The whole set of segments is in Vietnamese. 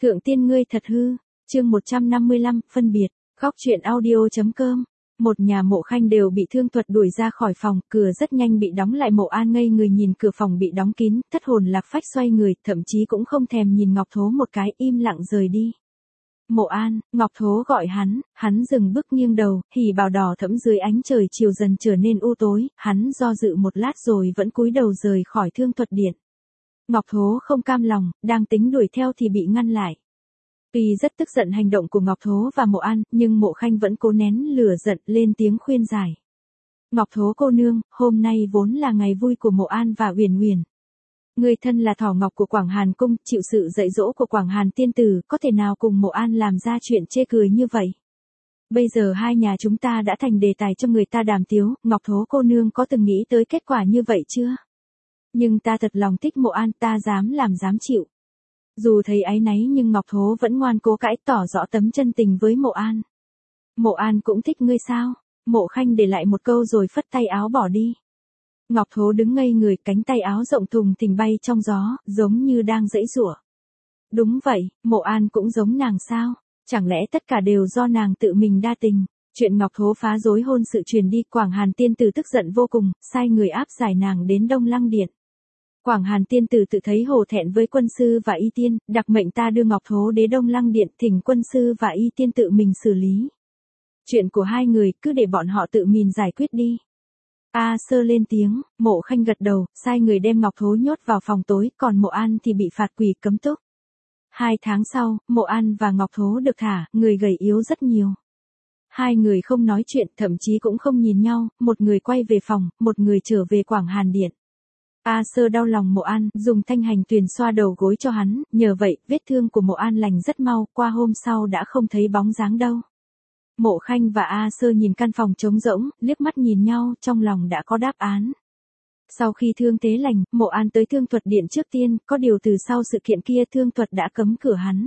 Thượng tiên ngươi thật hư. Chương 155, phân biệt. Góc truyện audio.com. Một nhà Mộ Khanh đều bị Thương Thuật đuổi ra khỏi phòng, cửa rất nhanh bị đóng lại. Mộ An ngây người nhìn cửa phòng bị đóng kín, thất hồn lạc phách xoay người, thậm chí cũng không thèm nhìn Ngọc Thố một cái, im lặng rời đi. Mộ An, Ngọc Thố gọi hắn dừng bước nghiêng đầu, hỉ bào đỏ thẫm dưới ánh trời chiều dần trở nên u tối, hắn do dự một lát rồi vẫn cúi đầu rời khỏi Thương Thuật điện. Ngọc Thố không cam lòng, đang tính đuổi theo thì bị ngăn lại. Tuy rất tức giận hành động của Ngọc Thố và Mộ An, nhưng Mộ Khanh vẫn cố nén lửa giận lên tiếng khuyên giải. Ngọc Thố cô nương, hôm nay vốn là ngày vui của Mộ An và Uyển Uyển. Người thân là thỏ ngọc của Quảng Hàn Cung, chịu sự dạy dỗ của Quảng Hàn tiên tử, có thể nào cùng Mộ An làm ra chuyện chê cười như vậy? Bây giờ hai nhà chúng ta đã thành đề tài cho người ta đàm tiếu, Ngọc Thố cô nương có từng nghĩ tới kết quả như vậy chưa? Nhưng ta thật lòng thích Mộ An, ta dám làm dám chịu. Dù thấy áy náy nhưng Ngọc Thố vẫn ngoan cố cãi tỏ rõ tấm chân tình với Mộ An. Mộ An cũng thích ngươi sao? Mộ Khanh để lại một câu rồi phất tay áo bỏ đi. Ngọc Thố đứng ngây người, cánh tay áo rộng thùng thình bay trong gió, giống như đang giãy giụa. Đúng vậy, Mộ An cũng giống nàng sao? Chẳng lẽ tất cả đều do nàng tự mình đa tình? Chuyện Ngọc Thố phá rối hôn sự truyền đi, Quảng Hàn tiên tử tức giận vô cùng, sai người áp giải nàng đến Đông Lăng điện. Quảng Hàn tiên tử tự thấy hổ thẹn với quân sư và y tiên, đặc mệnh ta đưa Ngọc Thố đến Đông Lăng điện, thỉnh quân sư và y tiên tự mình xử lý. Chuyện của hai người cứ để bọn họ tự mình giải quyết đi. A Sơ lên tiếng, Mộ Khanh gật đầu, sai người đem Ngọc Thố nhốt vào phòng tối, còn Mộ An thì bị phạt quỷ cấm túc. 2 tháng sau, Mộ An và Ngọc Thố được thả, người gầy yếu rất nhiều. Hai người không nói chuyện, thậm chí cũng không nhìn nhau, một người quay về phòng, một người trở về Quảng Hàn điện. A Sơ đau lòng Mộ An, dùng thanh hành tuyền xoa đầu gối cho hắn, nhờ vậy, vết thương của Mộ An lành rất mau, qua hôm sau đã không thấy bóng dáng đâu. Mộ Khanh và A Sơ nhìn căn phòng trống rỗng, liếc mắt nhìn nhau, trong lòng đã có đáp án. Sau khi thương thế lành, Mộ An tới Thương Thuật điện trước tiên, có điều từ sau sự kiện kia Thương Thuật đã cấm cửa hắn.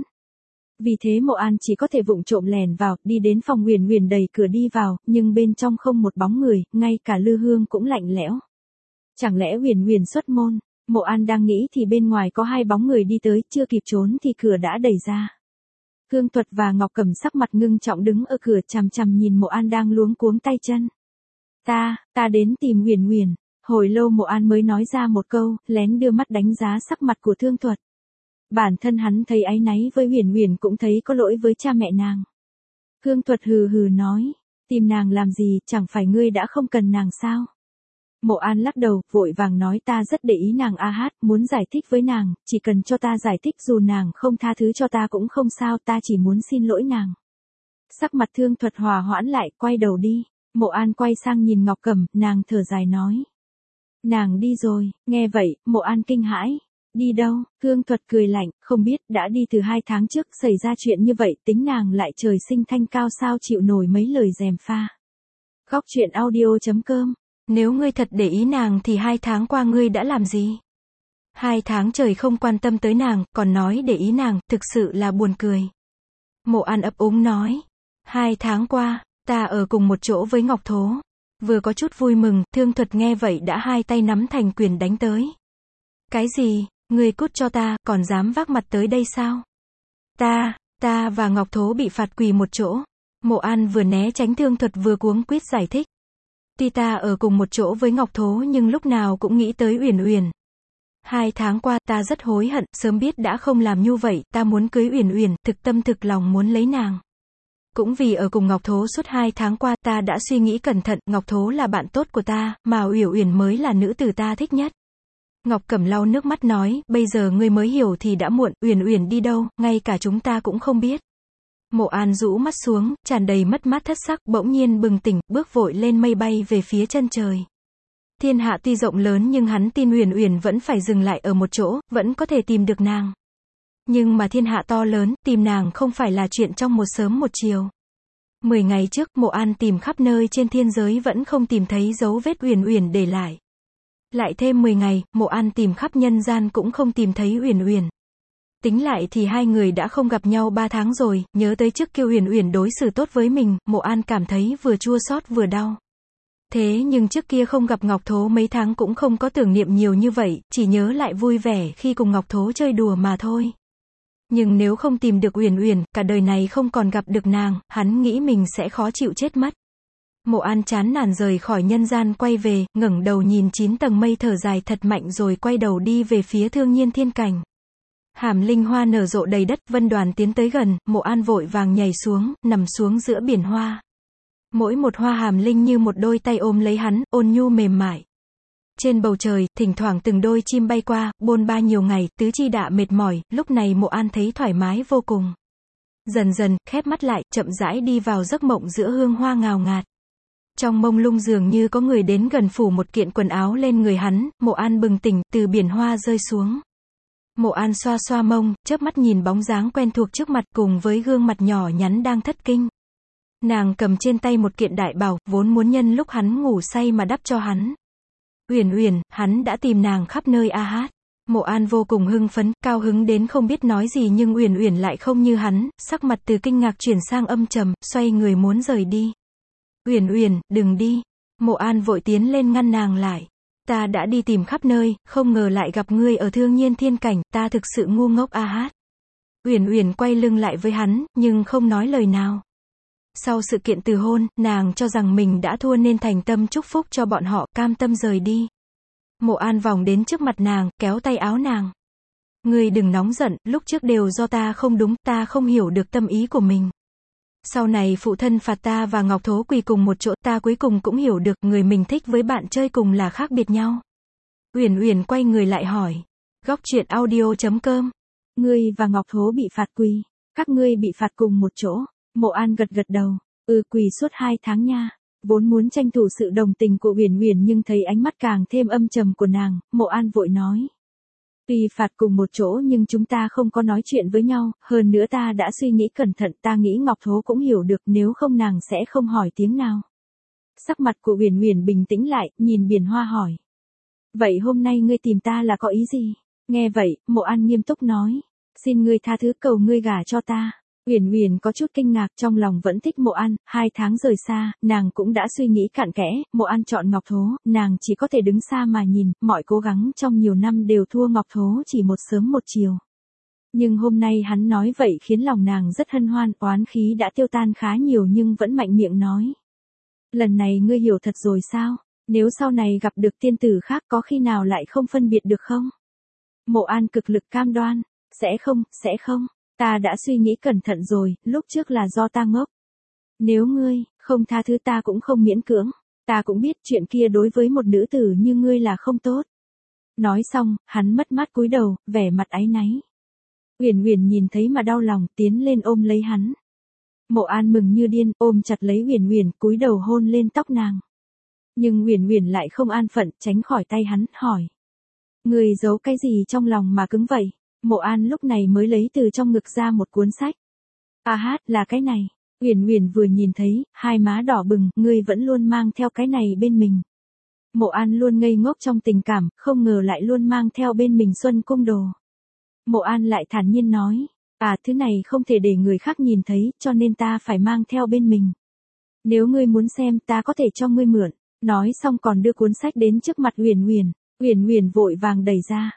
Vì thế Mộ An chỉ có thể vụng trộm lèn vào, đi đến phòng Uyển Uyển đẩy cửa đi vào, nhưng bên trong không một bóng người, ngay cả lư hương cũng lạnh lẽo. Chẳng lẽ Uyển Uyển xuất môn? Mộ An đang nghĩ thì bên ngoài có 2 bóng người đi tới, chưa kịp trốn thì cửa đã đẩy ra. Thương Thuật và Ngọc Cẩm sắc mặt ngưng trọng đứng ở cửa chằm chằm nhìn Mộ An đang luống cuống tay chân. Ta đến tìm Uyển Uyển. Hồi lâu Mộ An mới nói ra một câu, lén đưa mắt đánh giá sắc mặt của Thương Thuật. Bản thân hắn thấy áy náy với Uyển Uyển cũng thấy có lỗi với cha mẹ nàng. Thương Thuật hừ hừ nói, tìm nàng làm gì, chẳng phải ngươi đã không cần nàng sao? Mộ An lắc đầu, vội vàng nói ta rất để ý nàng muốn giải thích với nàng, chỉ cần cho ta giải thích dù nàng không tha thứ cho ta cũng không sao, ta chỉ muốn xin lỗi nàng. Sắc mặt Thương Thuật hòa hoãn lại, quay đầu đi. Mộ An quay sang nhìn Ngọc Cẩm, nàng thở dài nói. Nàng đi rồi, nghe vậy, Mộ An kinh hãi. Đi đâu? Thương Thuật cười lạnh, không biết, đã đi từ 2 tháng trước, xảy ra chuyện như vậy, tính nàng lại trời sinh thanh cao sao chịu nổi mấy lời gièm pha. Góc truyện audio.com. Nếu ngươi thật để ý nàng thì 2 tháng qua ngươi đã làm gì? 2 tháng trời không quan tâm tới nàng, còn nói để ý nàng, thực sự là buồn cười. Mộ An ấp úng nói. 2 tháng qua, ta ở cùng một chỗ với Ngọc Thố. Vừa có chút vui mừng, Thương Thuật nghe vậy đã 2 tay nắm thành quyền đánh tới. Cái gì? Ngươi cút cho ta, còn dám vác mặt tới đây sao? Ta và Ngọc Thố bị phạt quỳ một chỗ. Mộ An vừa né tránh Thương Thuật vừa cuống quýt giải thích. Tuy ta ở cùng một chỗ với Ngọc Thố nhưng lúc nào cũng nghĩ tới Uyển Uyển. 2 tháng qua ta rất hối hận, sớm biết đã không làm như vậy, ta muốn cưới Uyển Uyển, thực tâm thực lòng muốn lấy nàng. Cũng vì ở cùng Ngọc Thố suốt 2 tháng qua ta đã suy nghĩ cẩn thận, Ngọc Thố là bạn tốt của ta, mà Uyển Uyển mới là nữ tử ta thích nhất. Ngọc Cẩm lau nước mắt nói, bây giờ ngươi mới hiểu thì đã muộn, Uyển Uyển đi đâu, ngay cả chúng ta cũng không biết. Mộ An rũ mắt xuống, tràn đầy mất mát thất sắc, bỗng nhiên bừng tỉnh, bước vội lên mây bay về phía chân trời. Thiên hạ tuy rộng lớn nhưng hắn tin Uyển Uyển vẫn phải dừng lại ở một chỗ, vẫn có thể tìm được nàng. Nhưng mà thiên hạ to lớn, tìm nàng không phải là chuyện trong một sớm một chiều. 10 ngày trước, Mộ An tìm khắp nơi trên thiên giới vẫn không tìm thấy dấu vết Uyển Uyển để lại. Lại thêm 10 ngày, Mộ An tìm khắp nhân gian cũng không tìm thấy Uyển Uyển. Tính lại thì hai người đã không gặp nhau 3 tháng rồi, nhớ tới trước kia Uyển Uyển đối xử tốt với mình, Mộ An cảm thấy vừa chua xót vừa đau. Thế nhưng trước kia không gặp Ngọc Thố mấy tháng cũng không có tưởng niệm nhiều như vậy, chỉ nhớ lại vui vẻ khi cùng Ngọc Thố chơi đùa mà thôi. Nhưng nếu không tìm được Uyển Uyển, cả đời này không còn gặp được nàng, hắn nghĩ mình sẽ khó chịu chết mất. Mộ An chán nản rời khỏi nhân gian quay về, ngẩng đầu nhìn 9 tầng mây thở dài thật mạnh rồi quay đầu đi về phía Thương Nhiên Thiên Cảnh. Hàm linh hoa nở rộ đầy đất, Vân Đoàn tiến tới gần, Mộ An vội vàng nhảy xuống, nằm xuống giữa biển hoa. Mỗi một hoa hàm linh như một đôi tay ôm lấy hắn, ôn nhu mềm mại. Trên bầu trời, thỉnh thoảng từng đôi chim bay qua, bôn ba nhiều ngày, tứ chi đã mệt mỏi, lúc này Mộ An thấy thoải mái vô cùng. Dần dần, khép mắt lại, chậm rãi đi vào giấc mộng giữa hương hoa ngào ngạt. Trong mông lung dường như có người đến gần phủ một kiện quần áo lên người hắn, Mộ An bừng tỉnh, từ biển hoa rơi xuống. Mộ An xoa xoa mông, chớp mắt nhìn bóng dáng quen thuộc trước mặt cùng với gương mặt nhỏ nhắn đang thất kinh. Nàng cầm trên tay một kiện đại bào, vốn muốn nhân lúc hắn ngủ say mà đắp cho hắn. Uyển Uyển, hắn đã tìm nàng khắp nơi a hát. Mộ An vô cùng hưng phấn, cao hứng đến không biết nói gì nhưng Uyển Uyển lại không như hắn, sắc mặt từ kinh ngạc chuyển sang âm trầm, xoay người muốn rời đi. Uyển Uyển, đừng đi. Mộ An vội tiến lên ngăn nàng lại. Ta đã đi tìm khắp nơi, không ngờ lại gặp ngươi ở Thương Nhiên Thiên Cảnh, ta thực sự ngu ngốc a hát. Uyển Uyển quay lưng lại với hắn, nhưng không nói lời nào. Sau sự kiện từ hôn, nàng cho rằng mình đã thua nên thành tâm chúc phúc cho bọn họ, cam tâm rời đi. Mộ An vòng đến trước mặt nàng, kéo tay áo nàng. Ngươi đừng nóng giận, lúc trước đều do ta không đúng, ta không hiểu được tâm ý của mình. Sau này phụ thân phạt ta và Ngọc Thố quỳ cùng một chỗ, ta cuối cùng cũng hiểu được, người mình thích với bạn chơi cùng là khác biệt nhau. Uyển Uyển quay người lại hỏi. Góc truyện audio.com. Ngươi và Ngọc Thố bị phạt quỳ. Các ngươi bị phạt cùng một chỗ. Mộ An gật gật đầu. Quỳ suốt 2 tháng nha. Vốn muốn tranh thủ sự đồng tình của Uyển Uyển nhưng thấy ánh mắt càng thêm âm trầm của nàng, Mộ An vội nói. Tuy phạt cùng một chỗ nhưng chúng ta không có nói chuyện với nhau, hơn nữa ta đã suy nghĩ cẩn thận, ta nghĩ Ngọc Thố cũng hiểu được, nếu không nàng sẽ không hỏi tiếng nào. Sắc mặt của Uyển Uyển bình tĩnh lại, nhìn biển hoa hỏi. Vậy hôm nay ngươi tìm ta là có ý gì? Nghe vậy, Mộ An nghiêm túc nói. Xin ngươi tha thứ, cầu ngươi gả cho ta. Uyển Uyển có chút kinh ngạc, trong lòng vẫn thích Mộ An, 2 tháng rời xa, nàng cũng đã suy nghĩ cặn kẽ, Mộ An chọn Ngọc Thố, nàng chỉ có thể đứng xa mà nhìn, mọi cố gắng trong nhiều năm đều thua Ngọc Thố chỉ một sớm một chiều. Nhưng hôm nay hắn nói vậy khiến lòng nàng rất hân hoan, oán khí đã tiêu tan khá nhiều nhưng vẫn mạnh miệng nói. Lần này ngươi hiểu thật rồi sao? Nếu sau này gặp được tiên tử khác có khi nào lại không phân biệt được không? Mộ An cực lực cam đoan, sẽ không. Ta đã suy nghĩ cẩn thận rồi, lúc trước là do ta ngốc. Nếu ngươi không tha thứ ta cũng không miễn cưỡng, ta cũng biết chuyện kia đối với một nữ tử như ngươi là không tốt. Nói xong, hắn mất mát cúi đầu, vẻ mặt áy náy. Uyển Uyển nhìn thấy mà đau lòng, tiến lên ôm lấy hắn. Mộ An mừng như điên, ôm chặt lấy Uyển Uyển, cúi đầu hôn lên tóc nàng. Nhưng Uyển Uyển lại không an phận, tránh khỏi tay hắn, hỏi. Ngươi giấu cái gì trong lòng mà cứng vậy? Mộ An lúc này mới lấy từ trong ngực ra một cuốn sách. À hát, là cái này. Uyển Uyển vừa nhìn thấy, hai má đỏ bừng, ngươi vẫn luôn mang theo cái này bên mình. Mộ An luôn ngây ngốc trong tình cảm, không ngờ lại luôn mang theo bên mình Xuân Cung đồ. Mộ An lại thản nhiên nói, thứ này không thể để người khác nhìn thấy, cho nên ta phải mang theo bên mình. Nếu ngươi muốn xem, ta có thể cho ngươi mượn. Nói xong còn đưa cuốn sách đến trước mặt Uyển Uyển. Uyển Uyển vội vàng đẩy ra.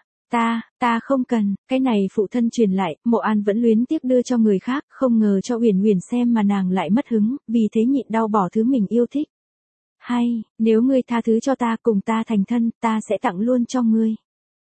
Ta không cần, cái này phụ thân truyền lại, Mộ An vẫn luyến tiếc đưa cho người khác, không ngờ cho Uyển Uyển xem mà nàng lại mất hứng, vì thế nhịn đau bỏ thứ mình yêu thích. Hay, nếu ngươi tha thứ cho ta, cùng ta thành thân, ta sẽ tặng luôn cho ngươi.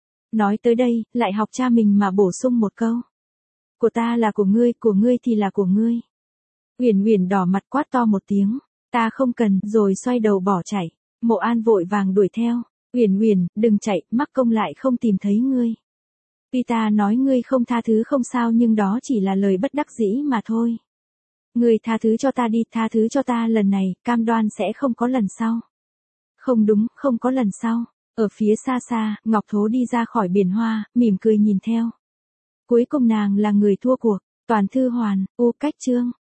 Nói tới đây, lại học cha mình mà bổ sung một câu. Của ta là của ngươi thì là của ngươi. Uyển Uyển đỏ mặt quát to một tiếng, ta không cần, rồi xoay đầu bỏ chạy. Mộ An vội vàng đuổi theo. Uyển Uyển, đừng chạy, mắc công lại không tìm thấy ngươi. Tuy ta nói ngươi không tha thứ không sao nhưng đó chỉ là lời bất đắc dĩ mà thôi. Ngươi tha thứ cho ta đi, tha thứ cho ta lần này, cam đoan sẽ không có lần sau. Không đúng, không có lần sau. Ở phía xa xa, Ngọc Thố đi ra khỏi biển hoa, mỉm cười nhìn theo. Cuối cùng nàng là người thua cuộc. Toàn thư hoàn, cách chương.